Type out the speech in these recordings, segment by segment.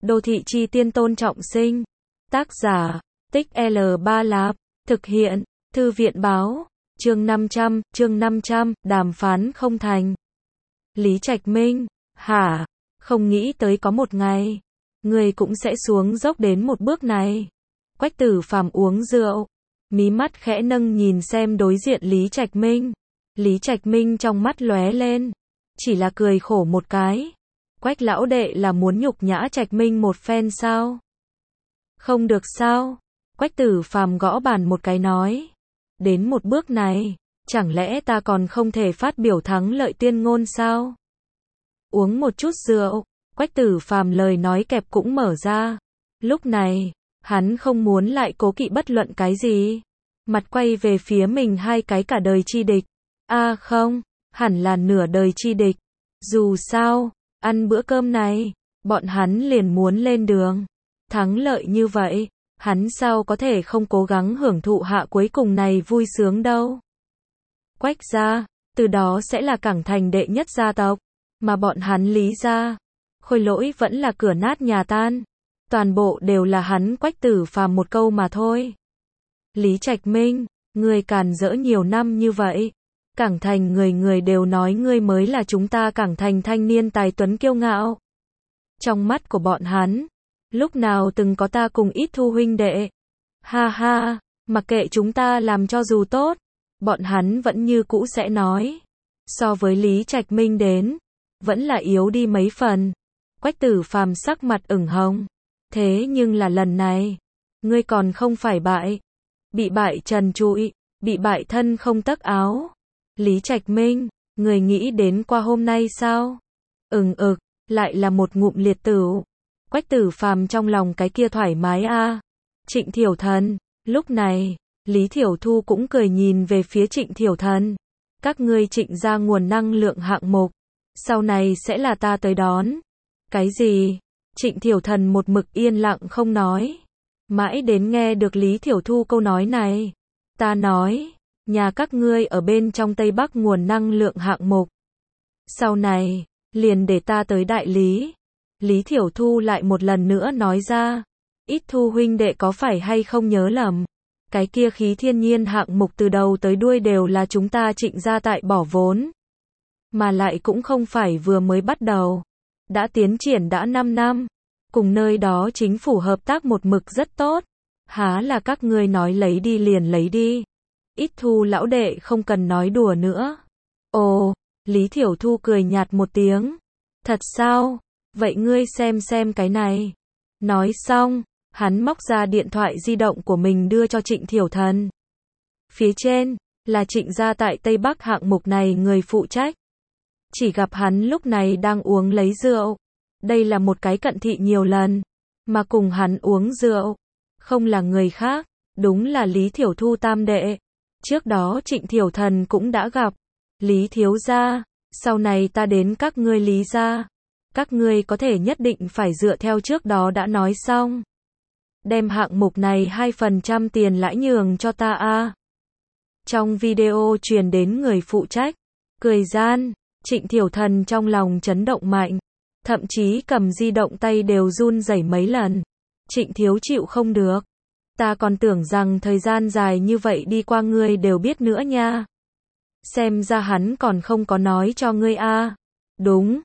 Đô thị chi tiên Tôn Trọng Sinh. Tác giả, Tích L3 Lạp. Thực hiện, Thư viện báo. Chương 500, đàm phán không thành. Lý Trạch Minh, hả? Không nghĩ tới có một ngày, người cũng sẽ xuống dốc đến một bước này. Quách Tử Phàm uống rượu, mí mắt khẽ nâng nhìn xem đối diện Lý Trạch Minh. Lý Trạch Minh trong mắt lóe lên, chỉ là cười khổ một cái. Quách lão đệ là muốn nhục nhã Trạch Minh một phen sao? Không được sao? Quách Tử Phàm gõ bàn một cái nói. Đến một bước này, chẳng lẽ ta còn không thể phát biểu thắng lợi tuyên ngôn sao? Uống một chút rượu, Quách Tử Phàm lời nói kẹp cũng mở ra. Lúc này, hắn không muốn lại cố kỵ bất luận cái gì. Mặt quay về phía mình hai cái cả đời chi địch. Không, hẳn là nửa đời chi địch. Dù sao, ăn bữa cơm này, bọn hắn liền muốn lên đường. Thắng lợi như vậy, hắn sao có thể không cố gắng hưởng thụ hạ cuối cùng này vui sướng đâu. Quách gia, từ đó sẽ là Cảng Thành đệ nhất gia tộc, mà bọn hắn Lý gia, Khôi Lỗi vẫn là cửa nát nhà tan. Toàn bộ đều là hắn Quách Tử Phàm một câu mà thôi. Lý Trạch Minh, ngươi càn rỡ nhiều năm như vậy, Cảng Thành người người đều nói ngươi mới là chúng ta Cảng Thành thanh niên tài tuấn kiêu ngạo. Trong mắt của bọn hắn, lúc nào từng có ta cùng Ít Thu huynh đệ. Ha ha, mặc kệ chúng ta làm cho dù tốt, bọn hắn vẫn như cũ sẽ nói. So với Lý Trạch Minh đến, vẫn là yếu đi mấy phần. Quách Tử Phàm sắc mặt ửng hồng. Thế nhưng là lần này, ngươi còn không phải bại. Bị bại trần trụi, bị bại thân không tấc áo. Lý Trạch Minh, người nghĩ đến qua hôm nay sao? Lại là một ngụm liệt tửu. Quách Tử Phàm trong lòng cái kia thoải mái a. Trịnh Thiểu Thần, lúc này, Lý Thiểu Thu cũng cười nhìn về phía Trịnh Thiểu Thần. Các ngươi Trịnh ra nguồn năng lượng hạng mục, sau này sẽ là ta tới đón. Cái gì? Trịnh Thiểu Thần một mực yên lặng không nói. Mãi đến nghe được Lý Thiểu Thu câu nói này. Ta nói, nhà các ngươi ở bên trong Tây Bắc nguồn năng lượng hạng mục. Sau này, liền để ta tới đại lý. Lý Thiểu Thu lại một lần nữa nói ra. Ít Thu huynh đệ có phải hay không nhớ lầm? Cái kia khí thiên nhiên hạng mục từ đầu tới đuôi đều là chúng ta Trịnh gia tại bỏ vốn. Mà lại cũng không phải vừa mới bắt đầu. Đã tiến triển đã 5 năm. Cùng nơi đó chính phủ hợp tác một mực rất tốt. Há là các ngươi nói lấy đi liền lấy đi. Ít Thu lão đệ không cần nói đùa nữa. Ồ, Lý Thiểu Thu cười nhạt một tiếng. Thật sao? Vậy ngươi xem cái này. Nói xong, hắn móc ra điện thoại di động của mình đưa cho Trịnh Thiểu Thần. Phía trên, là Trịnh gia tại Tây Bắc hạng mục này người phụ trách. Chỉ gặp hắn lúc này đang uống lấy rượu. Đây là một cái cận thị nhiều lần, mà cùng hắn uống rượu. Không là người khác, đúng là Lý Thiểu Thu tam đệ. Trước đó Trịnh Thiểu Thần cũng đã gặp. Lý thiếu gia, sau này ta đến các ngươi Lý gia. Các ngươi có thể nhất định phải dựa theo trước đó đã nói xong. Đem hạng mục này 2% tiền lãi nhường cho ta a. Trong video truyền đến người phụ trách, cười gian, Trịnh Thiểu Thần trong lòng chấn động mạnh. Thậm chí cầm di động tay đều run rẩy mấy lần. Trịnh thiếu chịu không được. Ta còn tưởng rằng thời gian dài như vậy đi qua ngươi đều biết nữa nha. Xem ra hắn còn không có nói cho ngươi a. Đúng,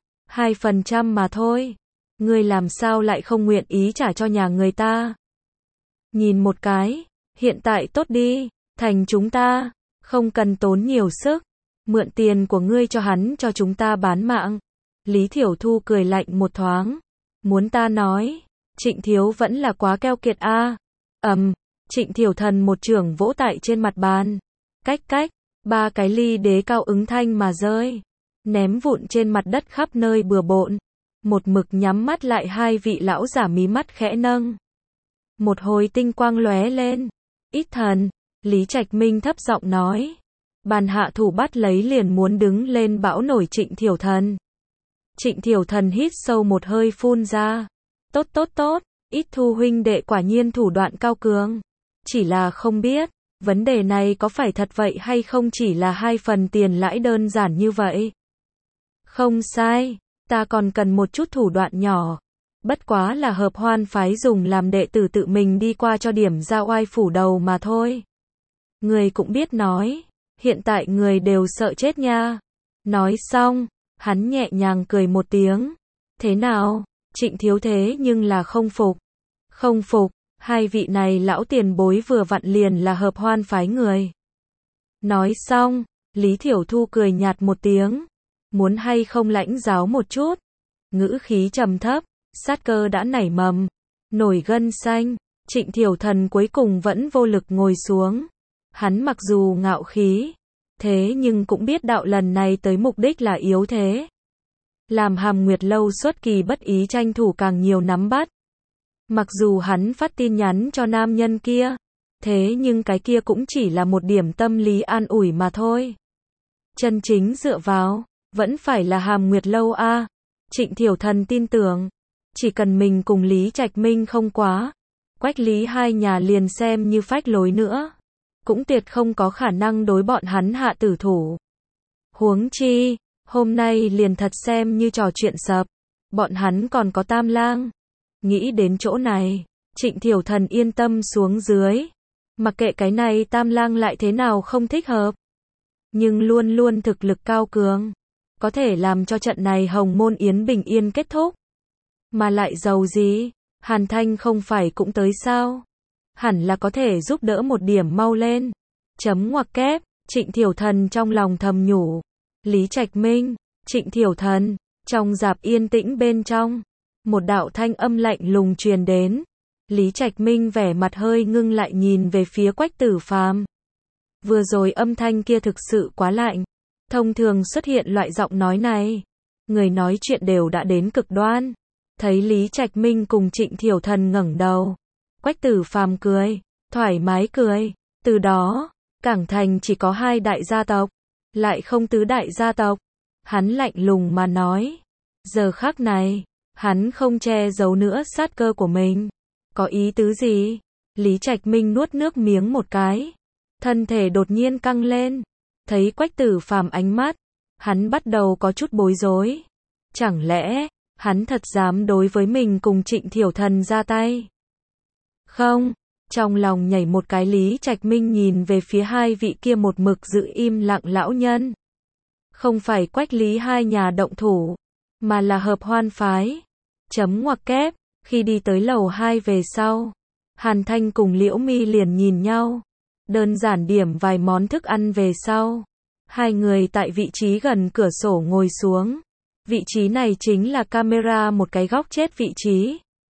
2% mà thôi. Ngươi làm sao lại không nguyện ý trả cho nhà người ta? Nhìn một cái, hiện tại tốt đi, thành chúng ta, không cần tốn nhiều sức. Mượn tiền của ngươi cho hắn cho chúng ta bán mạng. Lý Thiểu Thu cười lạnh một thoáng. Muốn ta nói, Trịnh thiếu vẫn là quá keo kiệt a. Trịnh Thiểu Thần một chưởng vỗ tại trên mặt bàn. Cách, 3 cái ly đế cao ứng thanh mà rơi. Ném vụn trên mặt đất khắp nơi bừa bộn. Một mực nhắm mắt lại hai vị lão giả mí mắt khẽ nâng. Một hồi tinh quang lóe lên. Ít thần, Lý Trạch Minh thấp giọng nói. Bàn hạ thủ bắt lấy liền muốn đứng lên bão nổi Trịnh Thiểu Thần. Trịnh Thiểu Thần hít sâu một hơi phun ra. Tốt, Ít Thu huynh đệ quả nhiên thủ đoạn cao cường. Chỉ là không biết, vấn đề này có phải thật vậy hay không chỉ là 2 phần tiền lãi đơn giản như vậy. Không sai, ta còn cần một chút thủ đoạn nhỏ. Bất quá là hợp hoan phái dùng làm đệ tử tự mình đi qua cho điểm ra oai phủ đầu mà thôi. Người cũng biết nói, hiện tại người đều sợ chết nha. Nói xong, hắn nhẹ nhàng cười một tiếng. Thế nào, Trịnh thiếu thế nhưng là không phục. Không phục, hai vị này lão tiền bối vừa vặn liền là hợp hoan phái người. Nói xong, Lý Thiểu Thu cười nhạt một tiếng. Muốn hay không lãnh giáo một chút. Ngữ khí trầm thấp, sát cơ đã nảy mầm. Nổi gân xanh, Trịnh Thiểu Thần cuối cùng vẫn vô lực ngồi xuống. Hắn mặc dù ngạo khí, thế nhưng cũng biết đạo lần này tới mục đích là yếu thế. Làm Hàm Nguyệt Lâu xuất kỳ bất ý tranh thủ càng nhiều nắm bắt. Mặc dù hắn phát tin nhắn cho nam nhân kia, thế nhưng cái kia cũng chỉ là một điểm tâm lý an ủi mà thôi. Chân chính dựa vào, vẫn phải là Hàm Nguyệt Lâu a. Trịnh Thiểu Thần tin tưởng, chỉ cần mình cùng Lý Trạch Minh không quá, Quách Lý hai nhà liền xem như phách lối nữa, cũng tuyệt không có khả năng đối bọn hắn hạ tử thủ. Huống chi, hôm nay liền thật xem như trò chuyện sập, bọn hắn còn có Tam Lang. Nghĩ đến chỗ này, Trịnh Thiểu Thần yên tâm xuống dưới. Mặc kệ cái này Tam Lang lại thế nào không thích hợp, nhưng luôn luôn thực lực cao cường, có thể làm cho trận này Hồng Môn Yến bình yên kết thúc. Mà lại giàu gì, Hàn Thanh không phải cũng tới sao? Hẳn là có thể giúp đỡ một điểm mau lên. Chấm ngoặc kép, Trịnh Thiểu Thần trong lòng thầm nhủ. Lý Trạch Minh, Trịnh Thiểu Thần, trong rạp yên tĩnh bên trong, một đạo thanh âm lạnh lùng truyền đến. Lý Trạch Minh vẻ mặt hơi ngưng lại nhìn về phía Quách Tử Phàm. Vừa rồi âm thanh kia thực sự quá lạnh. Thông thường xuất hiện loại giọng nói này, người nói chuyện đều đã đến cực đoan. Thấy Lý Trạch Minh cùng Trịnh Thiểu Thần ngẩng đầu, Quách Tử Phàm cười, thoải mái cười. Từ đó, Cảng Thành chỉ có 2 đại gia tộc, lại không tứ đại gia tộc. Hắn lạnh lùng mà nói. Giờ khắc này, hắn không che giấu nữa sát cơ của mình. Có ý tứ gì? Lý Trạch Minh nuốt nước miếng một cái, thân thể đột nhiên căng lên. Thấy Quách Tử Phàm ánh mắt, hắn bắt đầu có chút bối rối. Chẳng lẽ, hắn thật dám đối với mình cùng Trịnh Thiểu Thần ra tay? Không, trong lòng nhảy một cái. Lý Trạch Minh nhìn về phía hai vị kia một mực giữ im lặng lão nhân. Không phải Quách Lý hai nhà động thủ, mà là hợp hoan phái. Chấm ngoặc kép, khi đi tới lầu 2 về sau, Hàn Thanh cùng Liễu Mi liền nhìn nhau. Đơn giản điểm vài món thức ăn về sau, hai người tại vị trí gần cửa sổ ngồi xuống. Vị trí này chính là camera một cái góc chết vị trí.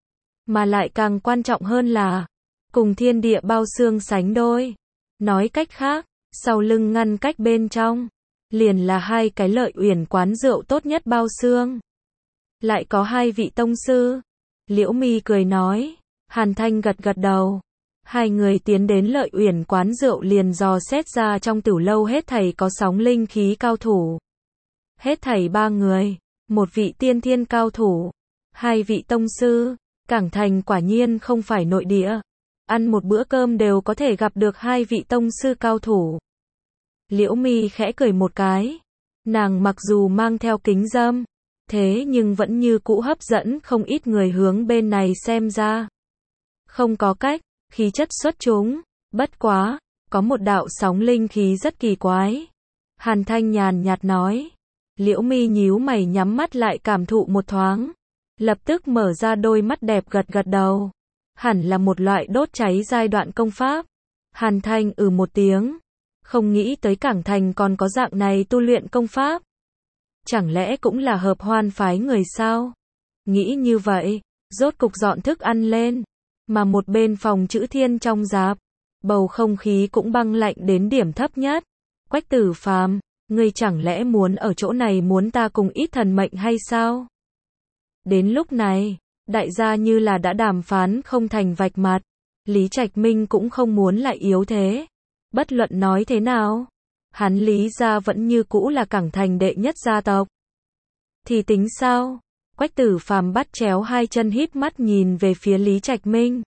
Mà lại càng quan trọng hơn là, cùng thiên địa bao xương sánh đôi. Nói cách khác, sau lưng ngăn cách bên trong, liền là 2 cái Lợi Uyển quán rượu tốt nhất bao xương. Lại có 2 vị tông sư. Liễu Mi cười nói. Hàn Thanh gật gật đầu. Hai người tiến đến Lợi Uyển quán rượu liền dò xét ra trong tửu lâu hết thảy có sóng linh khí cao thủ. Hết thảy 3 người, một vị tiên thiên cao thủ, 2 vị tông sư. Cảng Thành quả nhiên không phải nội địa. Ăn một bữa cơm đều có thể gặp được 2 vị tông sư cao thủ. Liễu Mi khẽ cười một cái. Nàng mặc dù mang theo kính râm, thế nhưng vẫn như cũ hấp dẫn không ít người hướng bên này xem ra. Không có cách, khí chất xuất chúng. Bất quá, có một đạo sóng linh khí rất kỳ quái. Hàn Thanh nhàn nhạt nói. Liễu Mi nhíu mày nhắm mắt lại cảm thụ một thoáng. Lập tức mở ra đôi mắt đẹp gật gật đầu. Hẳn là một loại đốt cháy giai đoạn công pháp. Hàn Thanh một tiếng. Không nghĩ tới Cảng Thành còn có dạng này tu luyện công pháp. Chẳng lẽ cũng là hợp hoan phái người sao? Nghĩ như vậy, rốt cục dọn thức ăn lên. Mà một bên phòng chữ thiên trong rạp, bầu không khí cũng băng lạnh đến điểm thấp nhất. Quách Tử Phàm, ngươi chẳng lẽ muốn ở chỗ này muốn ta cùng ít thần mệnh hay sao? Đến lúc này, đại gia như là đã đàm phán không thành vạch mặt. Lý Trạch Minh cũng không muốn lại yếu thế. Bất luận nói thế nào, hắn Lý gia vẫn như cũ là Cảng Thành đệ nhất gia tộc. Thì tính sao? Quách Tử Phàm bắt chéo 2 chân híp mắt nhìn về phía Lý Trạch Minh.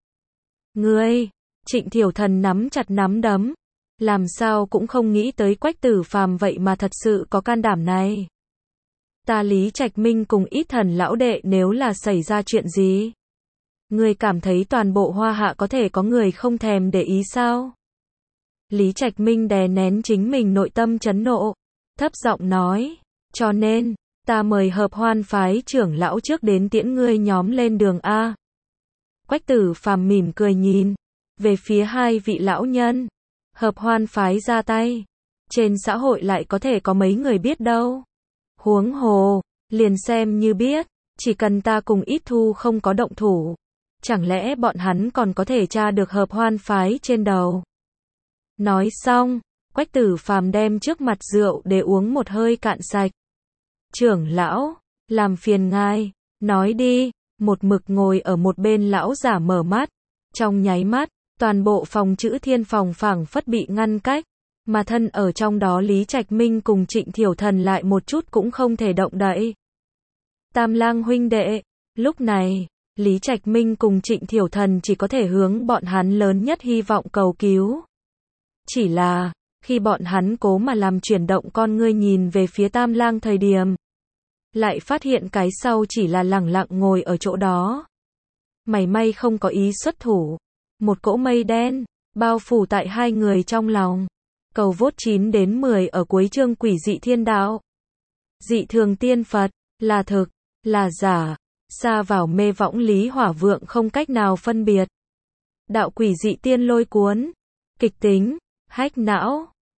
Ngươi, Trịnh Thiểu Thần nắm chặt nắm đấm. Làm sao cũng không nghĩ tới Quách Tử Phàm vậy mà thật sự có can đảm này. Ta Lý Trạch Minh cùng Ít Thần lão đệ nếu là xảy ra chuyện gì? Ngươi cảm thấy toàn bộ Hoa Hạ có thể có người không thèm để ý sao? Lý Trạch Minh đè nén chính mình nội tâm chấn nộ, thấp giọng nói, cho nên, ta mời Hợp Hoan phái trưởng lão trước đến tiễn ngươi nhóm lên đường A. Quách Tử Phàm mỉm cười nhìn về phía hai vị lão nhân. Hợp Hoan phái ra tay, trên xã hội lại có thể có mấy người biết đâu. Huống hồ, liền xem như biết, chỉ cần ta cùng Ít Thu không có động thủ, chẳng lẽ bọn hắn còn có thể tra được Hợp Hoan phái trên đầu. Nói xong, Quách Tử Phàm đem trước mặt rượu để uống một hơi cạn sạch. Trưởng lão, làm phiền ngài, nói đi. Một mực ngồi ở một bên lão giả mở mắt, trong nháy mắt, toàn bộ phòng Chữ Thiên phòng phảng phất bị ngăn cách, mà thân ở trong đó Lý Trạch Minh cùng Trịnh Thiểu Thần lại một chút cũng không thể động đậy. Tam Lang huynh đệ, lúc này, Lý Trạch Minh cùng Trịnh Thiểu Thần chỉ có thể hướng bọn hắn lớn nhất hy vọng cầu cứu. Chỉ là, khi bọn hắn cố mà làm chuyển động con ngươi nhìn về phía Tam Lang thời điểm, lại phát hiện cái sau chỉ là lẳng lặng ngồi ở chỗ đó. Mảy may không có ý xuất thủ. Một cỗ mây đen, bao phủ tại hai người trong lòng. Cầu vốt 9 đến 10 ở cuối chương Quỷ Dị Thiên Đạo. Dị thường tiên Phật, là thực, là giả, xa vào mê võng Lý Hỏa Vượng không cách nào phân biệt. Đạo Quỷ Dị Tiên Lôi Cuốn, kịch tính, hách não.